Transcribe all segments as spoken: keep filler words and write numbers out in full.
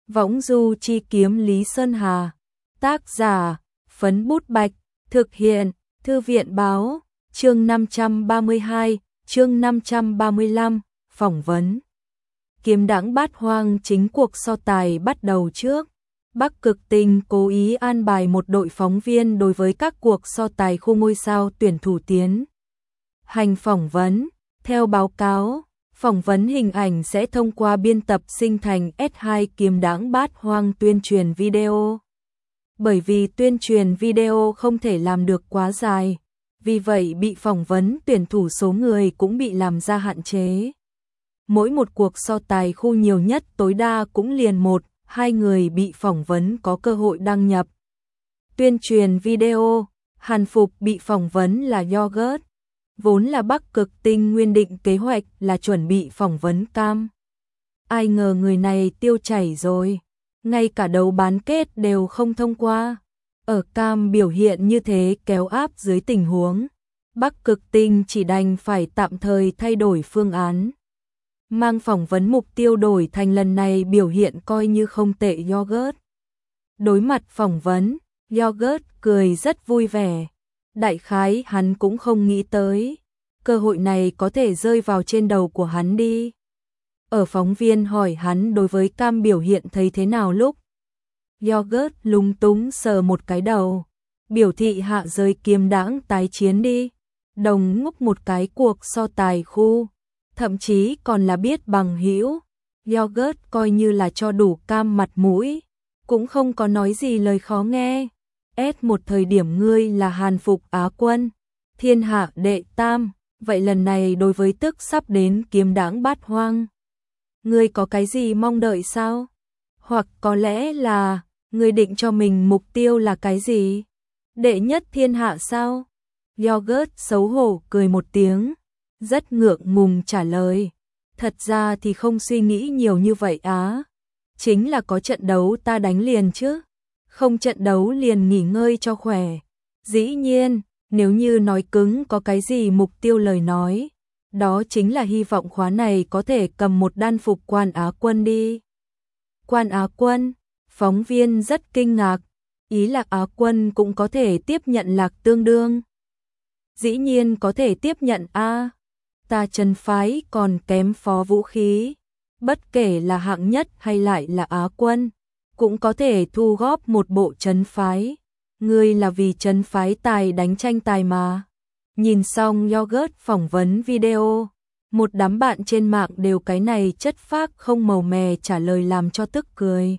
Võng du chi kiếm Lý Sơn Hà. Tác giả, Phấn Bút Bạch. Thực hiện, Thư viện báo. Chương năm trăm ba mươi hai, chương năm trăm ba mươi lăm, phỏng vấn. Kiếm đãng bát hoang chính cuộc so tài bắt đầu trước. Bắc Cực Tinh cố ý an bài một đội phóng viên đối với các cuộc so tài khu ngôi sao tuyển thủ tiến hành phỏng vấn. Theo báo cáo, phỏng vấn hình ảnh sẽ thông qua biên tập sinh thành S hai kiếm đãng bát hoang tuyên truyền video. Bởi vì tuyên truyền video không thể làm được quá dài, vì vậy bị phỏng vấn tuyển thủ số người cũng bị làm ra hạn chế. Mỗi một cuộc so tài khu nhiều nhất tối đa cũng liền một, hai người bị phỏng vấn có cơ hội đăng nhập. Tuyên truyền video, Hàn Phục bị phỏng vấn là Yogurt. Vốn là Bắc Cực Tinh nguyên định kế hoạch là chuẩn bị phỏng vấn Cam. Ai ngờ người này tiêu chảy rồi, ngay cả đấu bán kết đều không thông qua. Ở Cam biểu hiện như thế kéo áp dưới tình huống, Bắc Cực Tinh chỉ đành phải tạm thời thay đổi phương án. Mang phỏng vấn mục tiêu đổi thành lần này biểu hiện coi như không tệ Yogurt. Đối mặt phỏng vấn, Yogurt cười rất vui vẻ. Đại khái hắn cũng không nghĩ tới, cơ hội này có thể rơi vào trên đầu của hắn đi. Ở phóng viên hỏi hắn đối với Cam biểu hiện thấy thế nào lúc. Yogurt lúng túng sờ một cái đầu, biểu thị hạ giới kiếm đãng tái chiến đi. Đồng ngốc một cái cuộc so tài khu, thậm chí còn là biết bằng hữu. Yogurt coi như là cho đủ Cam mặt mũi, cũng không có nói gì lời khó nghe. S một thời điểm ngươi là Hàn Phục Á quân, thiên hạ đệ tam, vậy lần này đối với tức sắp đến kiếm đãng bát hoang, ngươi có cái gì mong đợi sao? Hoặc có lẽ là, ngươi định cho mình mục tiêu là cái gì? Đệ nhất thiên hạ sao? Yogurt xấu hổ cười một tiếng, rất ngượng ngùng trả lời. Thật ra thì không suy nghĩ nhiều như vậy á. Chính là có trận đấu ta đánh liền chứ. Không trận đấu liền nghỉ ngơi cho khỏe. Dĩ nhiên, nếu như nói cứng có cái gì mục tiêu lời nói, đó chính là hy vọng khóa này có thể cầm một đan phục quan Á quân đi. Quan Á quân, phóng viên rất kinh ngạc, ý là Á quân cũng có thể tiếp nhận Lạc Tương Đương. Dĩ nhiên có thể tiếp nhận a, ta Trấn phái còn kém Phó Vũ Khí, bất kể là hạng nhất hay lại là Á quân, cũng có thể thu góp một bộ Trấn phái. Ngươi là vì Trấn phái tài đánh tranh tài mà. Nhìn xong Yogurt phỏng vấn video, một đám bạn trên mạng đều cái này chất phác không màu mè trả lời làm cho tức cười.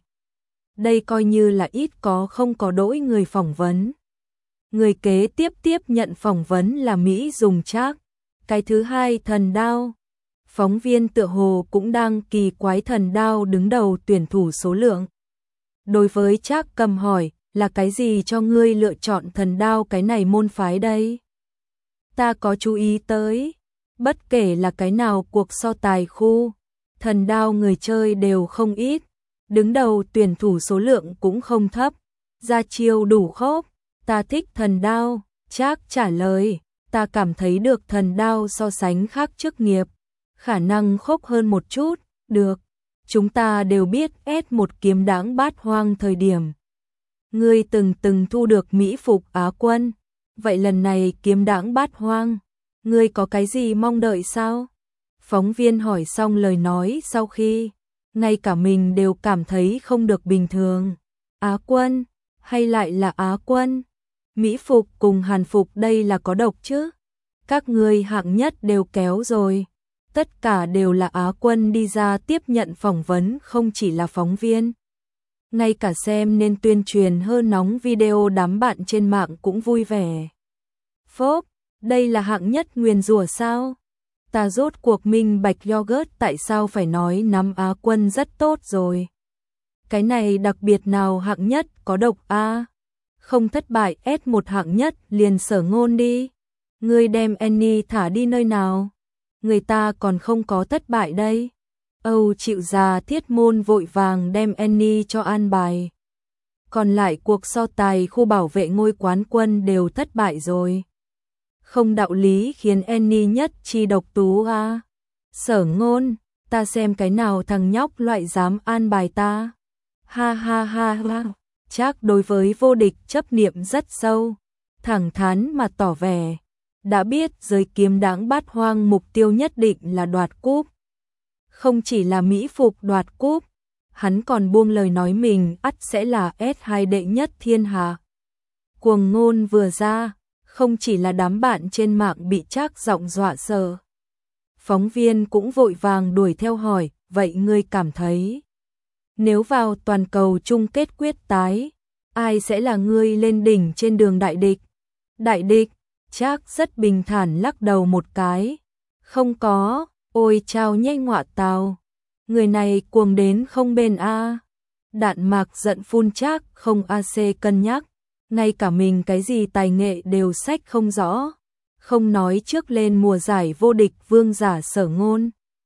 Đây coi như là ít có không có đỗi người phỏng vấn. Người kế tiếp tiếp nhận phỏng vấn là Mỹ Dùng Trác. Cái thứ hai Thần Đao. Phóng viên tựa hồ cũng đang kỳ quái Thần Đao đứng đầu tuyển thủ số lượng. Đối với Trác cầm hỏi, là cái gì cho ngươi lựa chọn Thần Đao cái này môn phái đây? Ta có chú ý tới, bất kể là cái nào cuộc so tài khu, Thần Đao người chơi đều không ít, đứng đầu tuyển thủ số lượng cũng không thấp, ra chiêu đủ khốc, ta thích Thần Đao. Trác trả lời, ta cảm thấy được Thần Đao so sánh khác chức nghiệp, khả năng khốc hơn một chút, được. Chúng ta đều biết S một kiếm đãng bát hoang thời điểm. Ngươi từng từng thu được Mỹ Phục Á quân, vậy lần này kiếm đãng bát hoang, ngươi có cái gì mong đợi sao? Phóng viên hỏi xong lời nói sau khi, ngay cả mình đều cảm thấy không được bình thường. Á quân, hay lại là Á quân? Mỹ Phục cùng Hàn Phục đây là có độc chứ? Các ngươi hạng nhất đều kéo rồi. Tất cả đều là Á quân đi ra tiếp nhận phỏng vấn, không chỉ là phóng viên. Ngay cả xem nên tuyên truyền hơn nóng video đám bạn trên mạng cũng vui vẻ. Phốp, đây là hạng nhất nguyền rủa sao? Ta rốt cuộc minh bạch Yogurt tại sao phải nói nắm Á quân rất tốt rồi. Cái này đặc biệt nào hạng nhất có độc a? Không thất bại S một hạng nhất liền Sở Ngôn đi. Ngươi đem Annie thả đi nơi nào? Người ta còn không có thất bại đây. Âu chịu già Thiết Môn vội vàng đem Annie cho an bài. Còn lại cuộc so tài khu bảo vệ ngôi quán quân đều thất bại rồi. Không đạo lý khiến Annie nhất chi độc tú a. Sở Ngôn, ta xem cái nào thằng nhóc loại dám an bài ta. Ha ha ha ha. Trác đối với vô địch chấp niệm rất sâu, thẳng thắn mà tỏ vẻ. Đã biết giới kiếm đãng bát hoang mục tiêu nhất định là đoạt cúp. Không chỉ là mỹ phục đoạt cúp, hắn còn buông lời nói mình ắt sẽ là S hai đệ nhất thiên hạ. Cuồng ngôn vừa ra, không chỉ là đám bạn trên mạng bị Trác giọng dọa sợ. Phóng viên cũng vội vàng đuổi theo hỏi, vậy ngươi cảm thấy nếu vào toàn cầu chung kết quyết tái, ai sẽ là ngươi lên đỉnh trên đường đại địch? Đại địch, Trác rất bình thản lắc đầu một cái. Không có, ôi chao nhanh ngọa tào. Người này cuồng đến không bền a. Đạn Mạc giận phun Trác không a xê cân nhắc, ngay cả mình cái gì tài nghệ đều sách không rõ. Không nói trước lên mùa giải vô địch vương giả Sở Ngôn.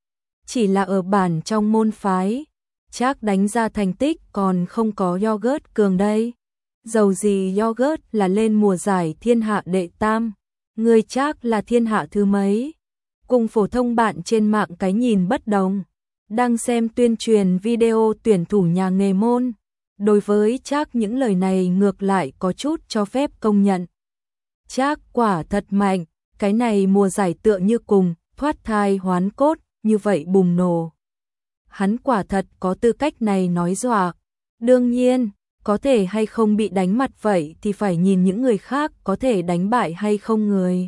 Chỉ là ở bản trong môn phái, Trác đánh ra thành tích còn không có Yogurt cường đây. Dầu gì Yogurt là lên mùa giải thiên hạ đệ tam, người Trác là thiên hạ thứ mấy. Cùng phổ thông bạn trên mạng cái nhìn bất đồng, đang xem tuyên truyền video tuyển thủ nhà nghề môn. Đối với Trác những lời này ngược lại có chút cho phép công nhận. Trác quả thật mạnh, cái này mùa giải tựa như cùng thoát thai hoán cốt, như vậy bùng nổ. Hắn quả thật có tư cách này nói dọa. Đương nhiên, có thể hay không bị đánh mặt vậy thì phải nhìn những người khác có thể đánh bại hay không người.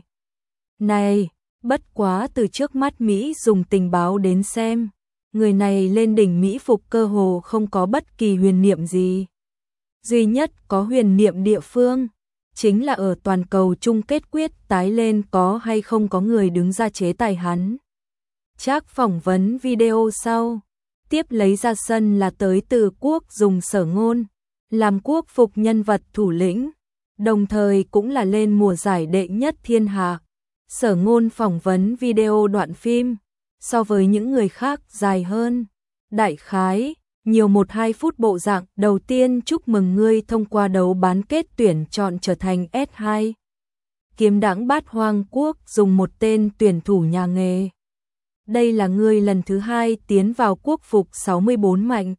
Này, bất quá từ trước mắt Mỹ dùng tình báo đến xem, người này lên đỉnh Mỹ phục cơ hồ không có bất kỳ huyền niệm gì. Duy nhất có huyền niệm địa phương, chính là ở toàn cầu chung kết quyết tái lên có hay không có người đứng ra chế tài hắn. Trác phỏng vấn video sau, tiếp lấy ra sân là tới từ quốc dùng Sở Ngôn, làm quốc phục nhân vật thủ lĩnh, đồng thời cũng là lên mùa giải đệ nhất thiên hạ. Sở Ngôn phỏng vấn video đoạn phim, so với những người khác dài hơn. Đại khái, nhiều một hai phút bộ dạng. Đầu tiên chúc mừng ngươi thông qua đấu bán kết tuyển chọn trở thành S hai. Kiếm đãng bát hoang quốc dùng một tên tuyển thủ nhà nghề. Đây là ngươi lần thứ hai tiến vào quốc phục sáu mươi bốn mạnh.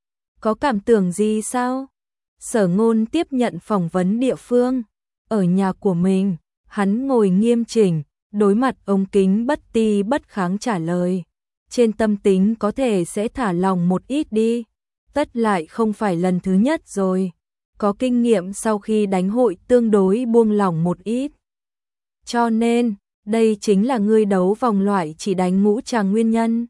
Có cảm tưởng gì sao? Sở Ngôn tiếp nhận phỏng vấn địa phương. Ở nhà của mình, hắn ngồi nghiêm chỉnh, đối mặt ống kính bất ti bất kháng trả lời. Trên tâm tính có thể sẽ thả lòng một ít đi. Tất lại không phải lần thứ nhất rồi. Có kinh nghiệm sau khi đánh hội tương đối buông lỏng một ít. Cho nên, đây chính là ngươi đấu vòng loại chỉ đánh ngũ tràng nguyên nhân.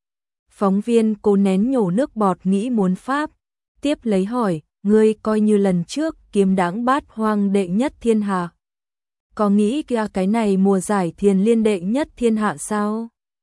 Phóng viên cố nén nhổ nước bọt nghĩ muốn pháp. Tiếp lấy hỏi, ngươi coi như lần trước kiếm đãng bát hoang đệ nhất thiên hạ. Có nghĩ kia cái này mùa giải thiền liên đệ nhất thiên hạ sao?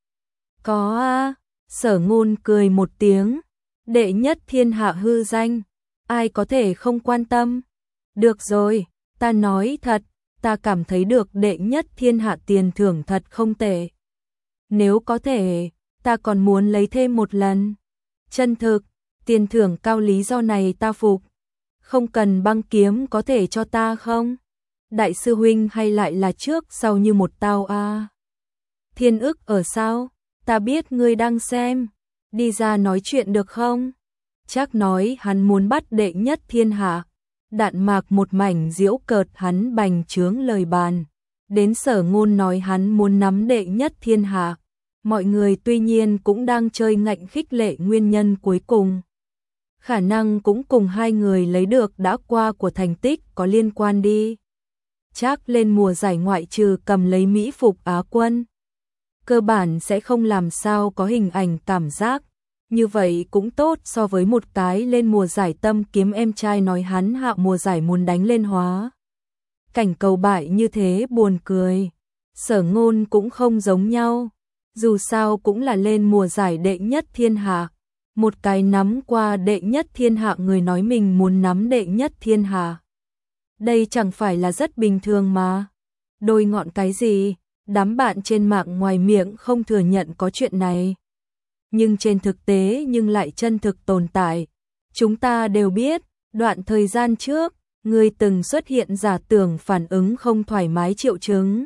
Có a. Sở Ngôn cười một tiếng. Đệ nhất thiên hạ hư danh, ai có thể không quan tâm? Được rồi, ta nói thật, ta cảm thấy được đệ nhất thiên hạ tiền thưởng thật không tệ. Nếu có thể, ta còn muốn lấy thêm một lần. Chân thực, tiền thưởng cao lý do này ta phục. Không cần băng kiếm có thể cho ta không? Đại sư huynh hay lại là trước sau như một tao a. À? Thiên ức ở sao? Ta biết ngươi đang xem. Đi ra nói chuyện được không? Trác nói hắn muốn bắt đệ nhất thiên hạ. Đạn Mạc một mảnh giễu cợt hắn bành trướng lời bàn. Đến Sở Ngôn nói hắn muốn nắm đệ nhất thiên hạ. Mọi người tuy nhiên cũng đang chơi ngạnh khích lệ nguyên nhân cuối cùng. Khả năng cũng cùng hai người lấy được đã qua của thành tích có liên quan đi. Trác lên mùa giải ngoại trừ cầm lấy mỹ phục Á quân, cơ bản sẽ không làm sao có hình ảnh cảm giác. Như vậy cũng tốt so với một cái lên mùa giải tâm kiếm em trai nói hắn hạ mùa giải muốn đánh lên hóa. Cảnh cầu bại như thế buồn cười. Sở Ngôn cũng không giống nhau. Dù sao cũng là lên mùa giải đệ nhất thiên hạ. Một cái nắm qua đệ nhất thiên hạ người nói mình muốn nắm đệ nhất thiên hạ. Đây chẳng phải là rất bình thường mà. Đôi ngọn cái gì, đám bạn trên mạng ngoài miệng không thừa nhận có chuyện này. Nhưng trên thực tế nhưng lại chân thực tồn tại. Chúng ta đều biết, đoạn thời gian trước, người từng xuất hiện giả tưởng phản ứng không thoải mái triệu chứng.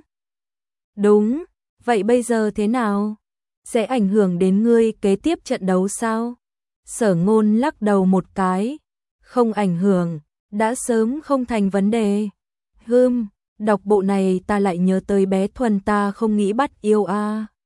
Đúng, vậy bây giờ thế nào? Sẽ ảnh hưởng đến ngươi kế tiếp trận đấu sao? Sở Ngôn lắc đầu một cái, không ảnh hưởng, đã sớm không thành vấn đề. Hừm, đọc bộ này ta lại nhớ tới bé Thuần ta không nghĩ bắt yêu a.